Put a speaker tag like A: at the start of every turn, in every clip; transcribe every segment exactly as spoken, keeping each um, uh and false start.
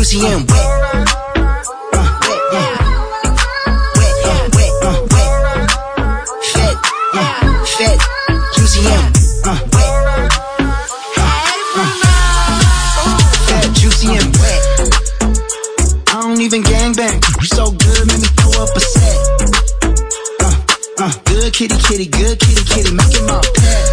A: juicy and wet. Even gangbang, so good, make me throw up a set. Uh, uh, good kitty, kitty, good kitty, kitty, making my pet.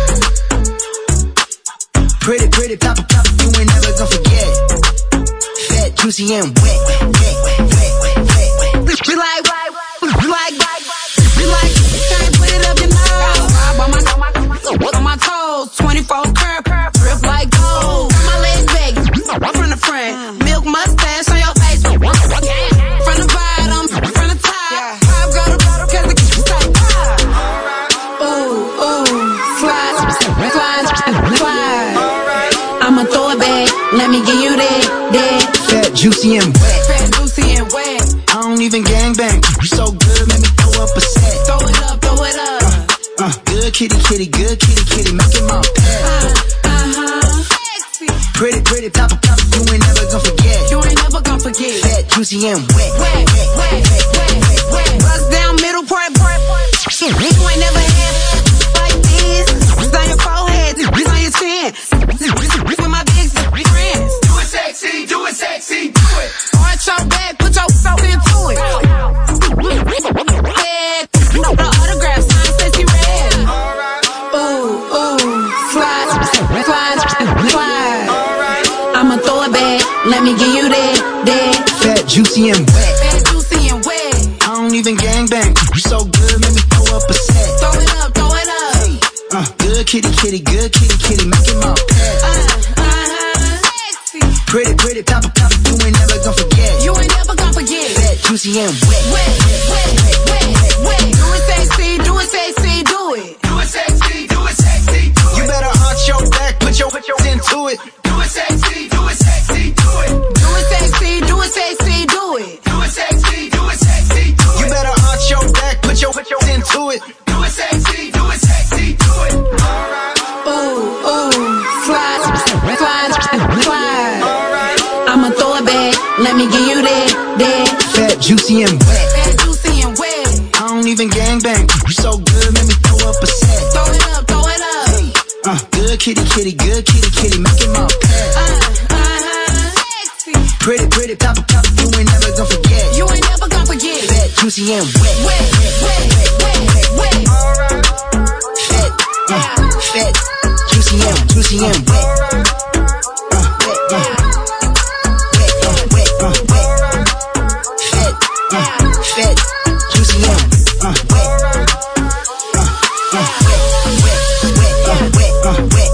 A: Pretty, pretty, pop, pop, you ain't never gonna forget. Fat, juicy, and wet, wet, wet, wet, wet, wet. We like, we like, we like, can't put it up your nose. On my, on my, on my toes, twenty-four curve, drip like gold. My legs big, from the front, milk mustache on your face. From the bottom, from the top, pop go to bottom, cause the kitchen's like pop. Ooh, ooh, slide, slide, slide. I'ma throw it back, let me give you that, that. Fat, juicy, and wet. Fat, juicy, and wet. I don't even gangbang, so good, let me throw up a set. Throw it up, throw it up. Uh, uh, good kitty, kitty, good kitty, kitty, making my pet. Uh, uh-huh. Pretty, pretty, pop, pop, you ain't never gonna forget. You ain't never gonna forget. Fat, juicy, and wet. Wet, wet, wet, wet, wet, wet. Bust down, middle part, part, part. You ain't never had like this. It's on your forehead, it's on your chin. With my big friends. Do it sexy, do it sexy, do it. Arch your back, put your soul into it. Head, the autograph sign says he read. Ooh, ooh, slide, slide, slide. I'ma throw it back, let me give you that, that. Fat, juicy, and wet. Fat, juicy, and wet. I don't even gangbang, so good, let me throw up a set. Throw it up, throw it up. Hey, uh, good kitty, kitty, good kitty, kitty, making my pet. Uh, uh-huh. Sexy. Pretty, pretty, pop, pop, you ain't never gonna forget. You ain't never gonna forget. Fat, juicy, and wet. Wet, wet, wet, wet, wet, wet. Do it sexy, do it sexy, do it. Do it sexy, do it sexy, do it. You better arch your back, put your, put your into it. Do it sexy, do it sexy, do it. Do it sexy, do it sexy, do it. Do it sexy, do it sexy, do it. You better arch your back, put your, put your into it. Do it sexy, do it sexy, do it. Ooh, ooh, slide, slide, slide. I'ma throw it back, let me give you that, that. Fat, juicy, and wet. Fat, juicy, and wet. I don't even gangbang, so good, let me throw up a set. Throw it up, throw it up. Hey, uh, good kitty, kitty, good kitty, kitty, making my pet. Uh, uh-huh. Sexy. Pretty, pretty, pop, pop, you ain't never gonna forget. You ain't never gonna forget. Fat, juicy, and wet. Wet, wet, wet, wet, wet, wet. Fat, uh, fat, juicy, and juicy, and wet. Uh, wet, uh, wet, uh, wet, uh, wet. Fat, uh, fat, juicy, and uh, wet. Uh, uh, wet, wet, wet, uh, wet, uh, wet.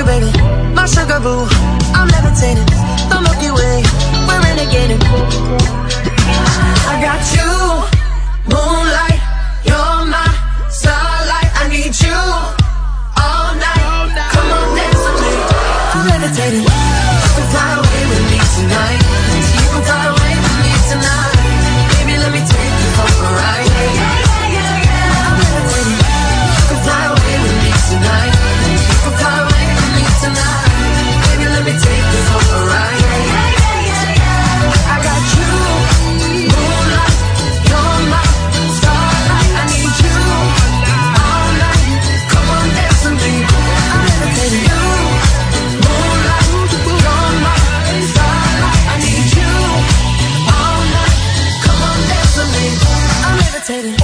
B: you, baby, my sugar boo. I'm levitating, the Milky Way, we're renegading. I got you, moonlight, you're my starlight. I need you all night. Come on, dance with me. I'm levitating. You can fly away with me tonight. You can fly away with me tonight. Baby, let me take you for a ride. I'm levitating. You can fly away with me tonight. You can fly away with me tonight. Baby, let me take you for a ride. I got you, moonlight, you're my starlight. I need you all night. Come on, dance with me. I'm levitating. You, moonlight, you're my starlight. I need you all night. Come on, dance with me. I'm levitating.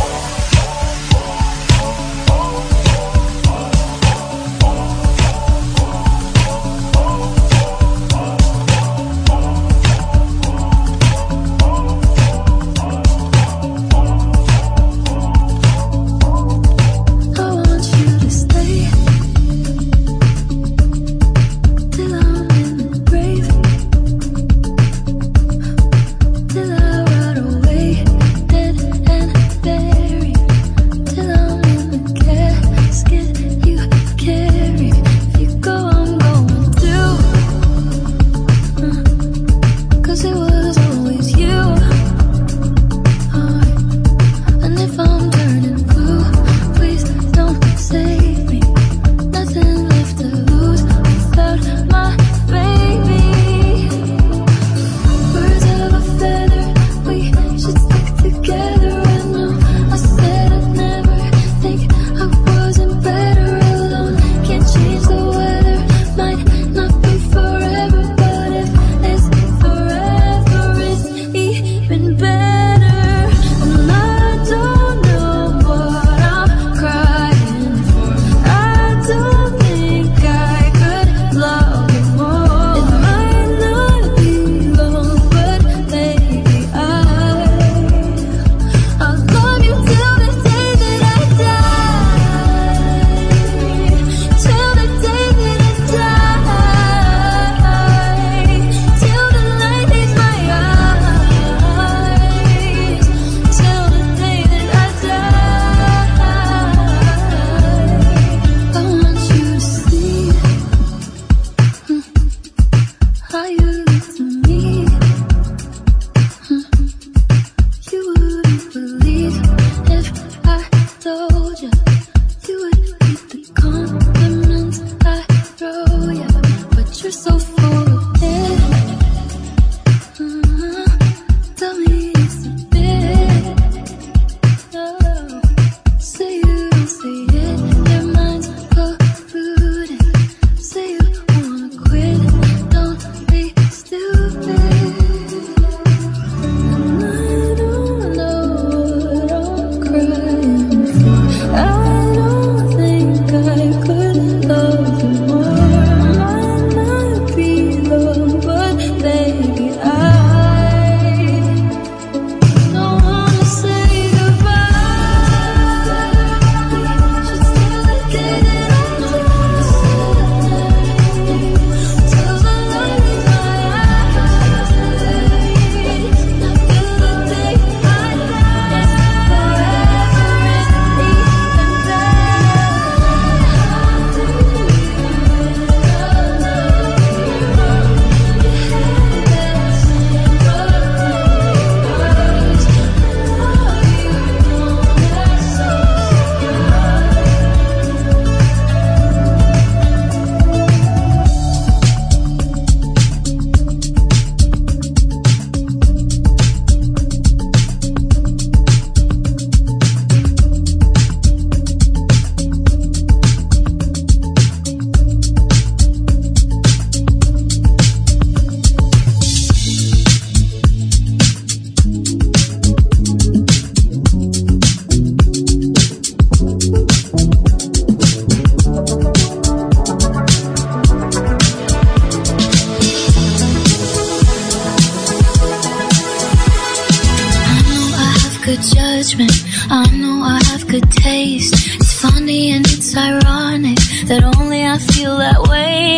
C: good judgment. I know I have good taste. It's funny and it's ironic that only I feel that way.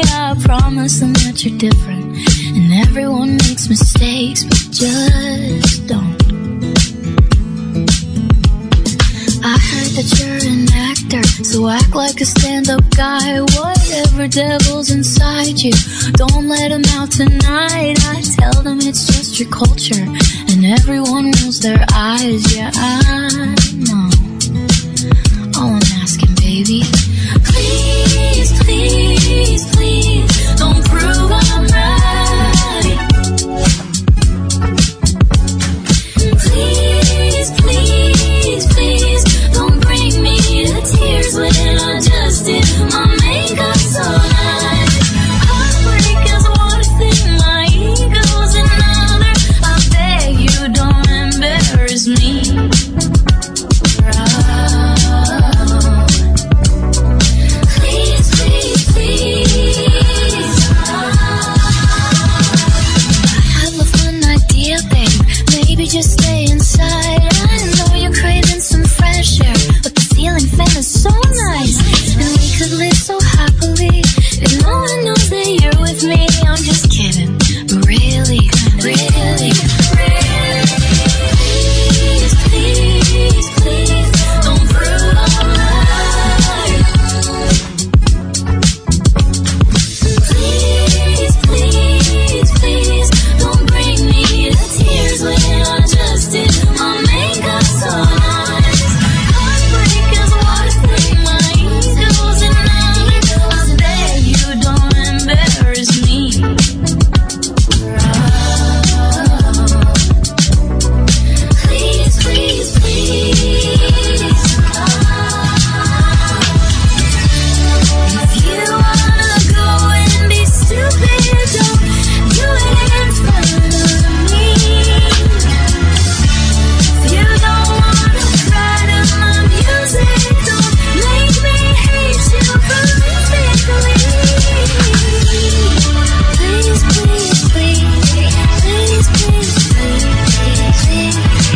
C: honest and that you're different. And everyone makes mistakes, but just don't. I heard that you're an actor, so act like a stand-up guy. Whatever devil's inside you, don't let him out tonight. I tell them it's just your culture, and everyone rolls their eyes. Yeah, I know. All I'm asking, baby, please, please, please, don't prove I'm right. Please, please, please, don't bring me to tears when I just did my makeup so nice. Heartbreak is one thing, my ego's another. I beg you, don't embarrass me. Please, please, please. I have a fun idea, babe. Maybe just stay inside. I know you're craving some fresh air, but the ceiling fan is so nice, and we could live so happily if no one knows that you're with me. I'm just kidding, but really, really, really, please, please, please, don't prove I'm right. Please, please, please, don't bring me to tears when I just did my makeup so nice. Heartbreak is one thing, my ego's another. I beg you, don't embarrass me. Please, please, please. If you wanna go and be stupid, don't do it in front of me. If you don't wanna cry to my music, don't make me hate you perfectly. Please, please, please, please, please, please,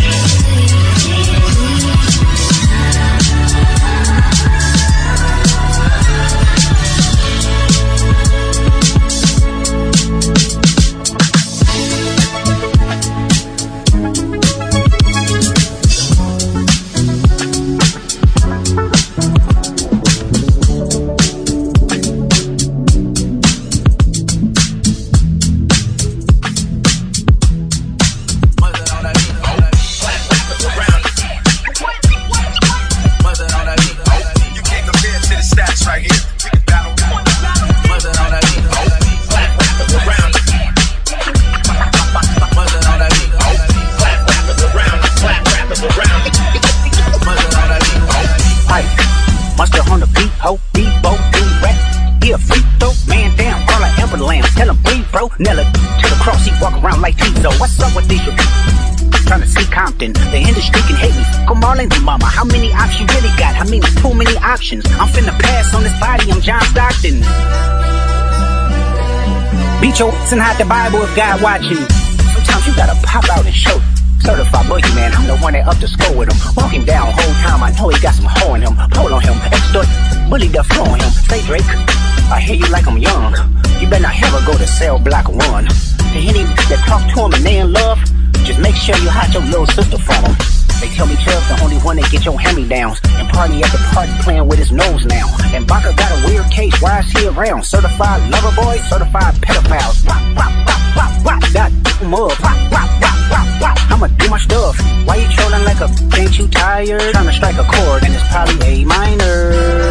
D: Monster on the beat, ho, Debo, D-Rap. Yeah, free throw, man down, all I ever lamb. Tell him breathe, bro. Nella to the cross, he walk around like Tizo. What's up with these? Trying to see Compton, the industry can hate me. Come on in, mama, how many options you really got? I mean, it's too many options. I'm finna pass on this body, I'm John Stockton. Beat your ass and hide the Bible if God watching. Sometimes you gotta pop out and show. Certified boogeyman, I'm the one that up the score with him. Walk him down, whole time, I know he got some hoe in him. Pull on him, extort, bully the flow on him. Say Drake, I hear you like I'm young. You better not ever go to cell block one. To any that talk to him and they in love, just make sure you hide your little sister from him. They tell me Chubb's the only one that get your hand-me-downs. And party at the party playing with his nose now. And Baka got a weird case, why is he around? Certified lover boy, certified pedophiles. Rock, rock, rock, rock, rock, that mug. Rock, rock, rock, rock, rock. I'ma do my stuff. Why you trolling like a, ain't you tired? Trying to strike a chord and it's probably A minor.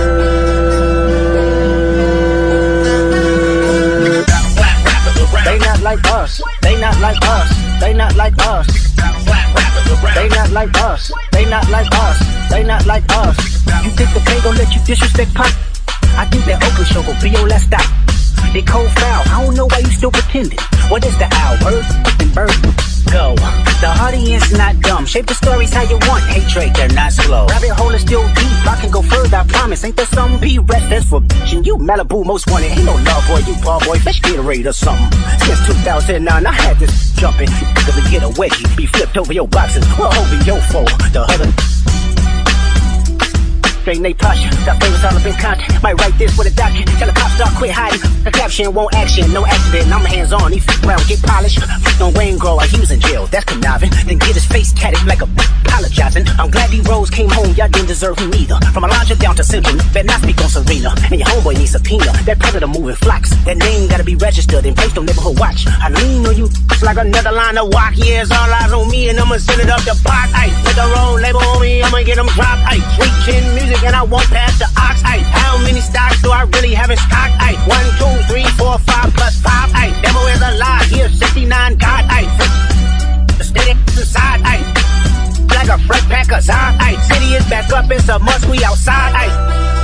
D: They not like us, they not like us, they not like us. They not like us, they not like us, they not like us. You think the pay gon' let you disrespect Pop? I think that Oakland show gon' be your last stop. They cold foul, I don't know why you still pretending. What is the owl? Bird and bird. Go. The audience not dumb. Shape the stories how you want. Hey Drake, they're not slow. Rabbit hole is still deep. I can go further, I promise. Ain't there some P-rest that's for bitchin'? You Malibu most wanted. Ain't no love boy, you ball boy. Fish Gatorade or something. Since two thousand nine, I had this jumping. Cause to get a wedgie, be flipped over your boxes. Well, over your foe. The other Straight Nate Pasha, got favors all up in contact. Might write this with a document. Tell the cops start quit hiding. The caption won't action, no accident. I'm hands on, he f around, get polished. F on Wayne Grow, like he was in jail. That's conniving. Then get his face tatted like a apologizing. I'm glad D Rose came home, y'all didn't deserve him either. From Elijah down to Central, better not speak on Serena. And your homeboy needs subpoena. That predator moving flocks. That name gotta be registered and placed on neighborhood watch. I lean on you like another line of walk. Yeah, it's all eyes on me and I'ma send it up the pot. Ay, put the roll label on me, I'ma get them dropped. Ay, sweet chin music and I won't pass the ox. Ay, how many stocks do I really have in stock? Ay, one, two, three, four, five plus five. Ay, devil is a lie. Here, sixty-nine God. Ay, the steady inside. Ay, like a fresh pack of Zod. Ay, city is back up, it's a must. We outside. Ay.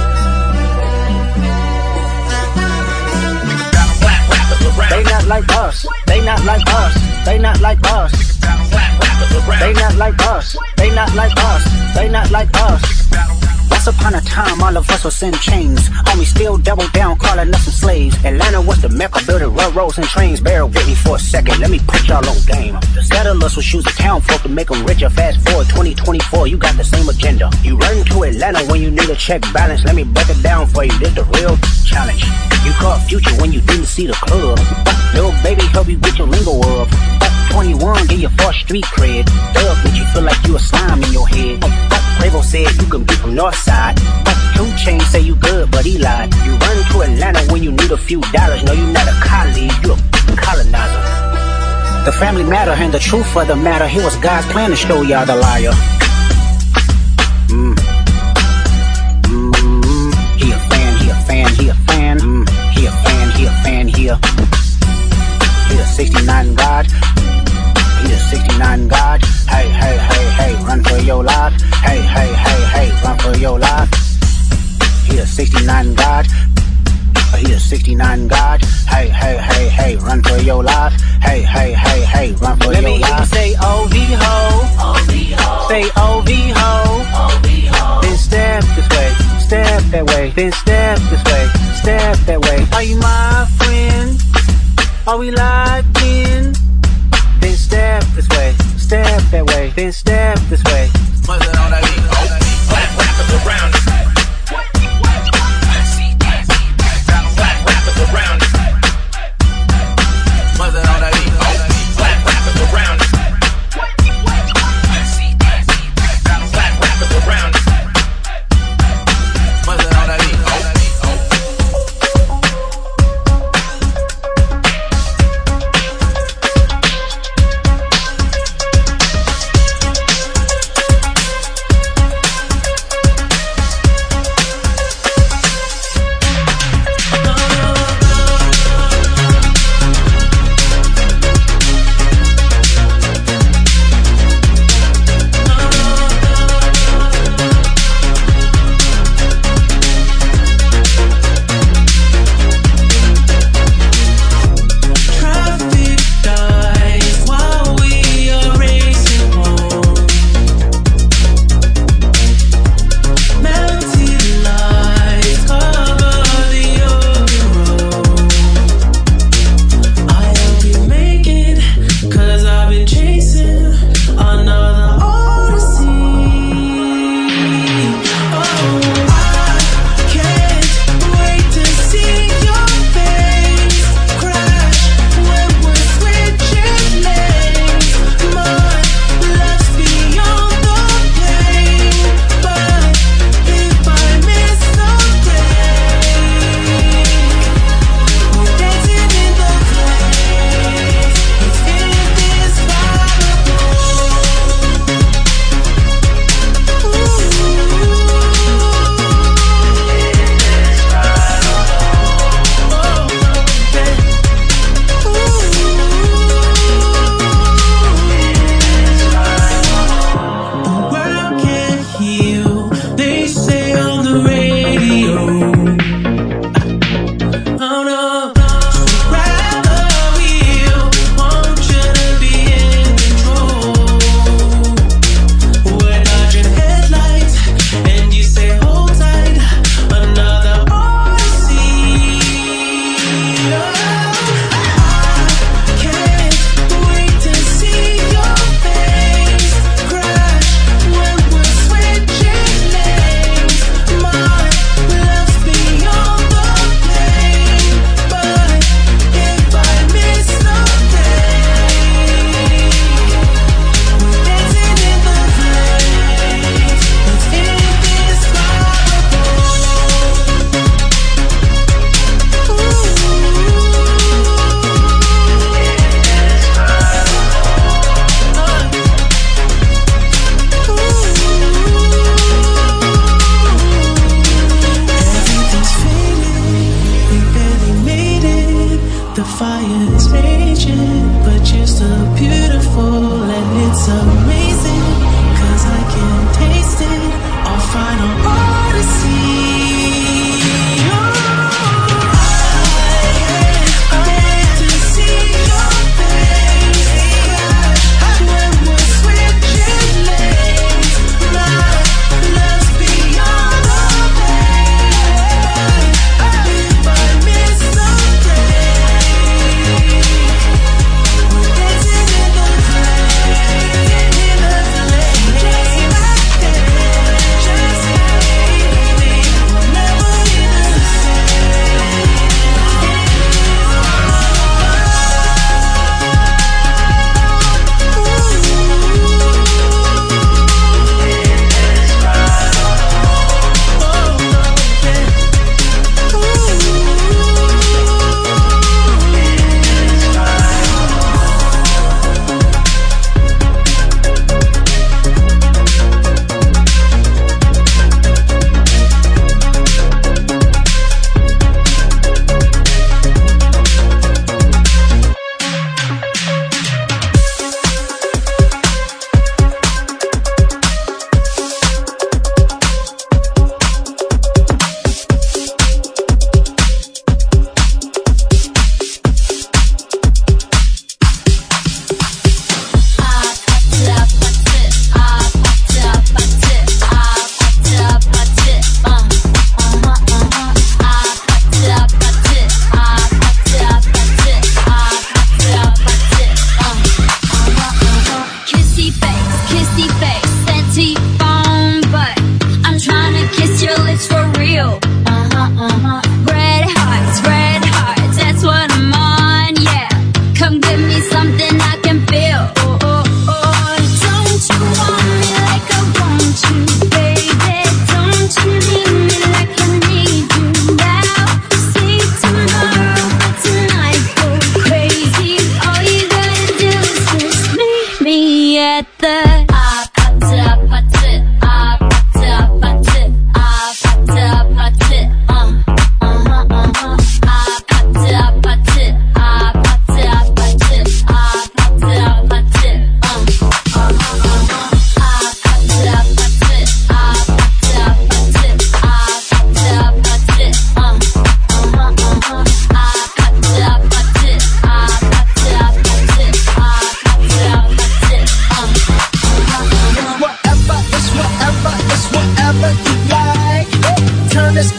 D: They not like us. They not like us. They not like us. They not like us. They not like us. They not like us. Once upon a time, all of us was in chains. Homie still double down, calling us some slaves. Atlanta was the mecca, building railroads and trains. Bear with me for a second, let me put y'all on game. The settlers will choose the town folk to make them richer. Fast forward twenty twenty-four, you got the same agenda. You run to Atlanta when you need a check balance. Let me break it down for you, this the real challenge. You caught Future when you didn't see the club. Little baby help you get your lingo up. twenty-one, get your fourth street cred. Thug make you feel like you a slime in your head. Quavo said you can be from Northside. Two Chainz say you good, but he lied. You run to Atlanta when you need a few dollars. No, you're not a colleague, you a colonizer. The family matter and the truth of the matter. Here was God's plan to show y'all the liar. Mm. Mm. He a fan, he a fan, he a fan. Mm. He a fan, he a fan, he a. He a sixty-nine God. He a sixty-nine God. Hey, hey, hey, hey, run for your life. Hey, hey, hey, hey, run for your life. He a sixty-nine God. He a sixty-nine God. Hey, hey, hey, hey, run for your life. Hey, hey, hey, hey, run for Let your life. Let me hear you say O V ho. O V ho. Say O V ho. O V ho. Then step this way, step that way. Then step this way, step that way. Are you my friend? Are we locked in? Then step this way, step that way. Then step this way. What's it on that beat? Oh, black rappers around us. Black rappers around us. What's it on that beat? Oh, black rappers around us. Black rappers around us. What's it on that beat?
E: The fire is raging, but you're still beautiful, and it's amazing, cause I can taste it, our final odyssey.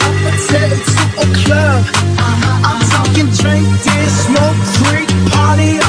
F: Party